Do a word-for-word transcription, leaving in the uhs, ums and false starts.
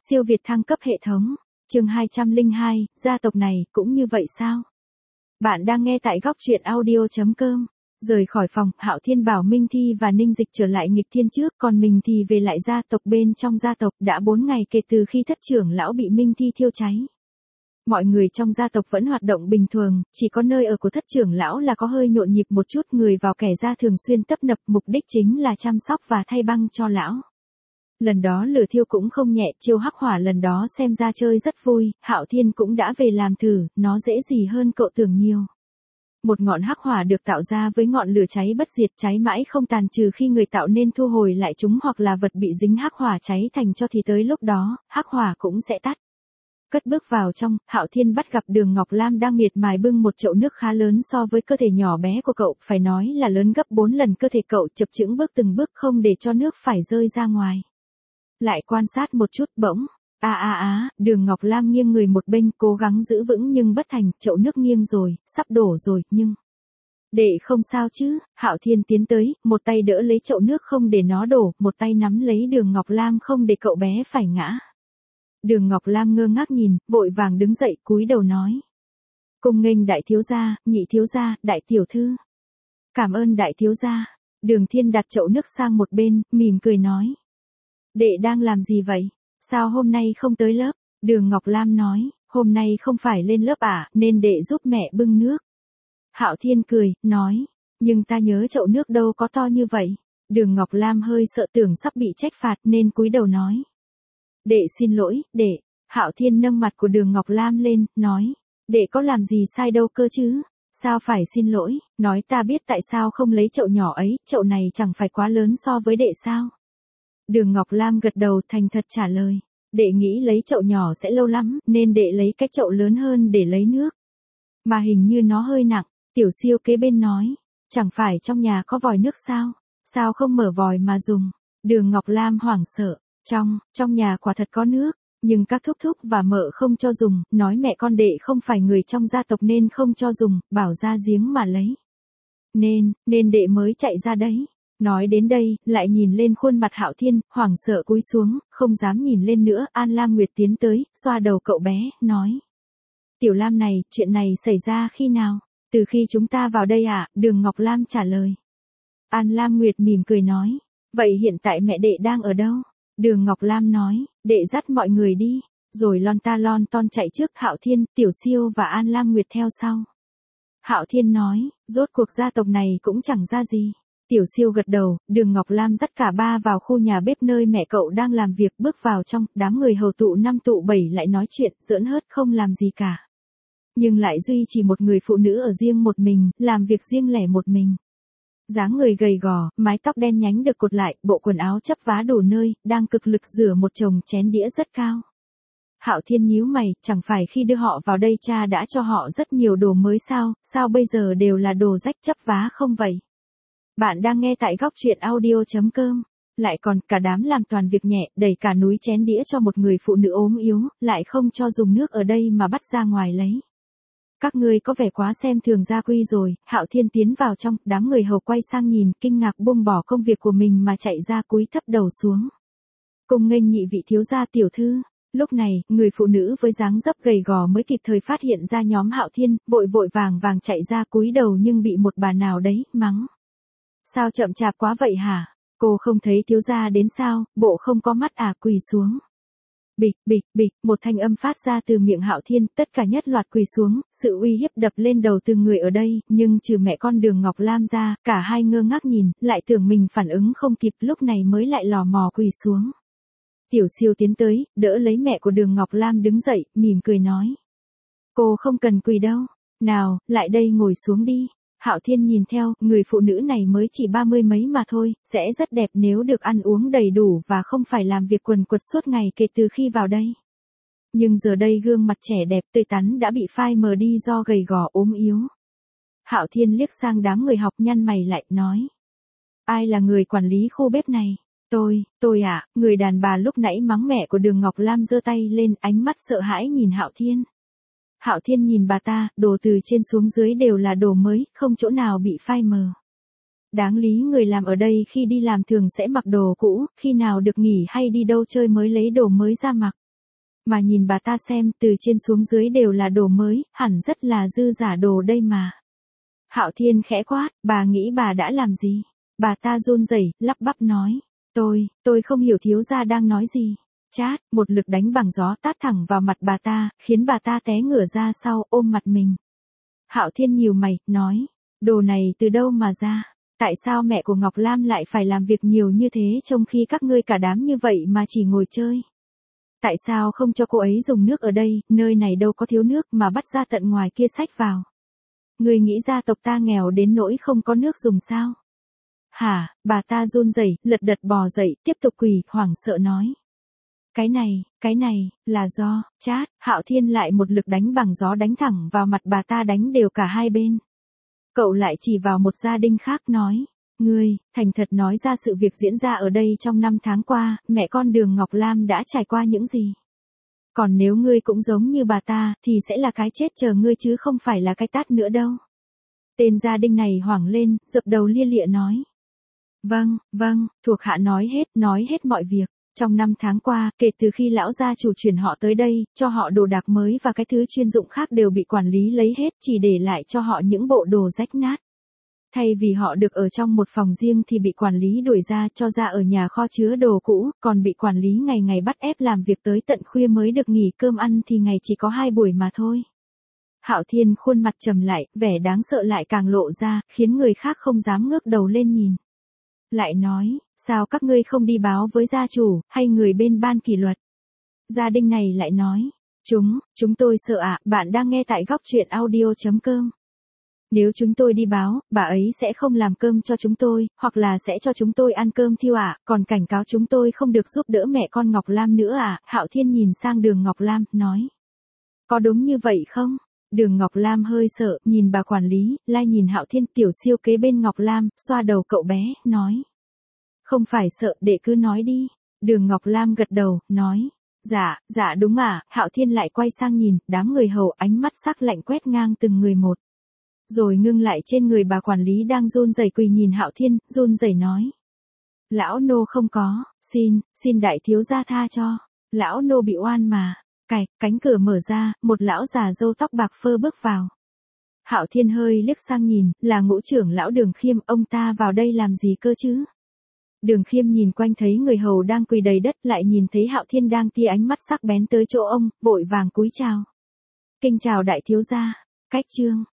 Siêu Việt thăng cấp hệ thống. Chương hai trăm lẻ hai, gia tộc này cũng như vậy sao? Bạn đang nghe tại góc truyện audio chấm com. Rời khỏi phòng, Hạo Thiên bảo Minh Thi và Ninh Dịch trở lại nghịch thiên trước, còn mình thì về lại gia tộc. Bên trong gia tộc đã bốn ngày kể từ khi thất trưởng lão bị Minh Thi thiêu cháy. Mọi người trong gia tộc vẫn hoạt động bình thường, chỉ có nơi ở của thất trưởng lão là có hơi nhộn nhịp một chút, người vào kẻ ra thường xuyên tấp nập, mục đích chính là chăm sóc và thay băng cho lão. Lần đó lửa thiêu cũng không nhẹ, chiêu hắc hỏa lần đó xem ra chơi rất vui, Hạo Thiên cũng đã về làm thử, nó dễ gì hơn cậu tưởng nhiều. Một ngọn hắc hỏa được tạo ra với ngọn lửa cháy bất diệt, cháy mãi không tàn trừ khi người tạo nên thu hồi lại chúng, hoặc là vật bị dính hắc hỏa cháy thành cho thì tới lúc đó, hắc hỏa cũng sẽ tắt. Cất bước vào trong, Hạo Thiên bắt gặp Đường Ngọc Lam đang miệt mài bưng một chậu nước khá lớn so với cơ thể nhỏ bé của cậu, phải nói là lớn gấp bốn lần cơ thể cậu, chập chững bước từng bước không để cho nước phải rơi ra ngoài. Lại quan sát một chút bỗng, a a á, Đường Ngọc Lam nghiêng người một bên, cố gắng giữ vững nhưng bất thành, chậu nước nghiêng rồi, sắp đổ rồi, nhưng... Đệ không sao chứ, Hạo Thiên tiến tới, một tay đỡ lấy chậu nước không để nó đổ, một tay nắm lấy Đường Ngọc Lam không để cậu bé phải ngã. Đường Ngọc Lam ngơ ngác nhìn, vội vàng đứng dậy, cúi đầu nói. Cung nghênh đại thiếu gia, nhị thiếu gia, đại tiểu thư. Cảm ơn đại thiếu gia. Đường Thiên đặt chậu nước sang một bên, mỉm cười nói. Đệ đang làm gì vậy? Sao hôm nay không tới lớp? Đường Ngọc Lam nói, hôm nay không phải lên lớp à, nên đệ giúp mẹ bưng nước. Hạo Thiên cười, nói, nhưng ta nhớ chậu nước đâu có to như vậy. Đường Ngọc Lam hơi sợ tưởng sắp bị trách phạt nên cúi đầu nói. Đệ xin lỗi, đệ. Hạo Thiên nâng mặt của Đường Ngọc Lam lên, nói, đệ có làm gì sai đâu cơ chứ? Sao phải xin lỗi, nói ta biết tại sao không lấy chậu nhỏ ấy, chậu này chẳng phải quá lớn so với đệ sao? Đường Ngọc Lam gật đầu thành thật trả lời, đệ nghĩ lấy chậu nhỏ sẽ lâu lắm, nên đệ lấy cái chậu lớn hơn để lấy nước. Mà hình như nó hơi nặng, Tiểu Siêu kế bên nói, chẳng phải trong nhà có vòi nước sao? Sao không mở vòi mà dùng? Đường Ngọc Lam hoảng sợ, trong, trong nhà quả thật có nước, nhưng các thúc thúc và mợ không cho dùng, nói mẹ con đệ không phải người trong gia tộc nên không cho dùng, bảo ra giếng mà lấy. Nên, nên đệ mới chạy ra đấy. Nói đến đây, lại nhìn lên khuôn mặt Hạo Thiên, hoảng sợ cúi xuống, không dám nhìn lên nữa. An Lam Nguyệt tiến tới, xoa đầu cậu bé, nói. Tiểu Lam này, chuyện này xảy ra khi nào? Từ khi chúng ta vào đây ạ, à? Đường Ngọc Lam trả lời. An Lam Nguyệt mỉm cười nói. Vậy hiện tại mẹ đệ đang ở đâu? Đường Ngọc Lam nói, đệ dắt mọi người đi, rồi lon ta lon ton chạy trước, Hạo Thiên, Tiểu Siêu và An Lam Nguyệt theo sau. Hạo Thiên nói, rốt cuộc gia tộc này cũng chẳng ra gì. Tiểu Siêu gật đầu, Đường Ngọc Lam dắt cả ba vào khu nhà bếp nơi mẹ cậu đang làm việc, bước vào trong, đám người hầu tụ năm tụ bảy lại nói chuyện, giỡn hớt không làm gì cả. Nhưng lại duy trì một người phụ nữ ở riêng một mình, làm việc riêng lẻ một mình. Dáng người gầy gò, mái tóc đen nhánh được cột lại, bộ quần áo chấp vá đủ nơi, đang cực lực rửa một chồng chén đĩa rất cao. Hạo Thiên nhíu mày, chẳng phải khi đưa họ vào đây cha đã cho họ rất nhiều đồ mới sao, sao bây giờ đều là đồ rách chấp vá không vậy? Bạn đang nghe tại góc truyện audio chấm com. Lại còn cả đám làm toàn việc nhẹ, đẩy cả núi chén đĩa cho một người phụ nữ ốm yếu, lại không cho dùng nước ở đây mà bắt ra ngoài lấy. Các ngươi có vẻ quá xem thường gia quy rồi. Hạo Thiên tiến vào trong, đám người hầu quay sang nhìn, kinh ngạc buông bỏ công việc của mình mà chạy ra cúi thấp đầu xuống. Cung nghênh nhị vị thiếu gia tiểu thư. Lúc này, người phụ nữ với dáng dấp gầy gò mới kịp thời phát hiện ra nhóm Hạo Thiên, vội vội vàng vàng chạy ra cúi đầu nhưng bị một bà nào đấy mắng. Sao chậm chạp quá vậy hả? Cô không thấy thiếu gia đến sao, bộ không có mắt à, quỳ xuống. Bịch, bịch, bịch, một thanh âm phát ra từ miệng Hạo Thiên, tất cả nhất loạt quỳ xuống, sự uy hiếp đập lên đầu từng người ở đây, nhưng trừ mẹ con Đường Ngọc Lam ra, cả hai ngơ ngác nhìn, lại tưởng mình phản ứng không kịp, lúc này mới lại lò mò quỳ xuống. Tiểu Siêu tiến tới, đỡ lấy mẹ của Đường Ngọc Lam đứng dậy, mỉm cười nói. Cô không cần quỳ đâu, nào, lại đây ngồi xuống đi. Hạo Thiên nhìn theo, người phụ nữ này mới chỉ ba mươi mấy mà thôi, sẽ rất đẹp nếu được ăn uống đầy đủ và không phải làm việc quần quật suốt ngày kể từ khi vào đây. Nhưng giờ đây gương mặt trẻ đẹp tươi tắn đã bị phai mờ đi do gầy gò ốm yếu. Hạo Thiên liếc sang đám người học, nhăn mày lại, nói. Ai là người quản lý khu bếp này? Tôi, tôi ạ, à, người đàn bà lúc nãy mắng mẹ của Đường Ngọc Lam giơ tay lên, ánh mắt sợ hãi nhìn Hạo Thiên. Hạo Thiên nhìn bà ta, đồ từ trên xuống dưới đều là đồ mới, không chỗ nào bị phai mờ. Đáng lý người làm ở đây khi đi làm thường sẽ mặc đồ cũ, khi nào được nghỉ hay đi đâu chơi mới lấy đồ mới ra mặc. Mà nhìn bà ta xem, từ trên xuống dưới đều là đồ mới, hẳn rất là dư giả đồ đây mà. Hạo Thiên khẽ quát, bà nghĩ bà đã làm gì? Bà ta run rẩy, lắp bắp nói. Tôi, tôi không hiểu thiếu gia đang nói gì. Chát, một lực đánh bằng gió tát thẳng vào mặt bà ta, khiến bà ta té ngửa ra sau, ôm mặt mình. Hạo Thiên nhíu mày, nói. Đồ này từ đâu mà ra? Tại sao mẹ của Ngọc Lam lại phải làm việc nhiều như thế trong khi các ngươi cả đám như vậy mà chỉ ngồi chơi? Tại sao không cho cô ấy dùng nước ở đây, nơi này đâu có thiếu nước mà bắt ra tận ngoài kia xách vào? Ngươi nghĩ gia tộc ta nghèo đến nỗi không có nước dùng sao? Hả, bà ta run rẩy, lật đật bò dậy, tiếp tục quỳ, hoảng sợ nói. Cái này, cái này, là do, chát, Hạo Thiên lại một lực đánh bằng gió đánh thẳng vào mặt bà ta đánh đều cả hai bên. Cậu lại chỉ vào một gia đình khác nói. Ngươi, thành thật nói ra sự việc diễn ra ở đây trong năm tháng qua, mẹ con Đường Ngọc Lam đã trải qua những gì? Còn nếu ngươi cũng giống như bà ta, thì sẽ là cái chết chờ ngươi chứ không phải là cái tát nữa đâu. Tên gia đình này hoảng lên, dập đầu lia lịa nói. Vâng, vâng, thuộc hạ nói hết, nói hết mọi việc. Trong năm tháng qua, kể từ khi lão gia chủ chuyển họ tới đây, cho họ đồ đạc mới và cái thứ chuyên dụng khác đều bị quản lý lấy hết, chỉ để lại cho họ những bộ đồ rách nát. Thay vì họ được ở trong một phòng riêng thì bị quản lý đuổi ra cho ra ở nhà kho chứa đồ cũ, còn bị quản lý ngày ngày bắt ép làm việc tới tận khuya mới được nghỉ cơm ăn thì ngày chỉ có hai buổi mà thôi. Hạo Thiên khuôn mặt trầm lại, vẻ đáng sợ lại càng lộ ra, khiến người khác không dám ngước đầu lên nhìn. Lại nói, sao các ngươi không đi báo với gia chủ, hay người bên ban kỷ luật? Gia đình này lại nói, chúng, chúng tôi sợ ạ, bạn đang nghe tại góc truyện audio chấm com. Nếu chúng tôi đi báo, bà ấy sẽ không làm cơm cho chúng tôi, hoặc là sẽ cho chúng tôi ăn cơm thiêu ạ, còn cảnh cáo chúng tôi không được giúp đỡ mẹ con Ngọc Lam nữa ạ. Hạo Thiên nhìn sang Đường Ngọc Lam, nói. Có đúng như vậy không? Đường Ngọc Lam hơi sợ, nhìn bà quản lý, lai nhìn Hạo Thiên tiểu siêu kế bên Ngọc Lam, xoa đầu cậu bé, nói. Không phải sợ, để cứ nói đi. Đường Ngọc Lam gật đầu, nói. Dạ, dạ đúng ạ. Hạo Thiên lại quay sang nhìn, đám người hầu ánh mắt sắc lạnh quét ngang từng người một. Rồi ngưng lại trên người bà quản lý đang run rẩy quỳ nhìn Hạo Thiên, run rẩy nói. Lão nô không có, xin, xin đại thiếu gia tha cho. Lão nô bị oan mà. Cạch, cánh cửa mở ra, một lão già râu tóc bạc phơ bước vào. Hạo Thiên hơi liếc sang nhìn, là ngũ trưởng lão Đường Khiêm, ông ta vào đây làm gì cơ chứ? Đường Khiêm nhìn quanh thấy người hầu đang quỳ đầy đất, lại nhìn thấy Hạo Thiên đang tia ánh mắt sắc bén tới chỗ ông, vội vàng cúi chào. Kinh chào đại thiếu gia. Cách chương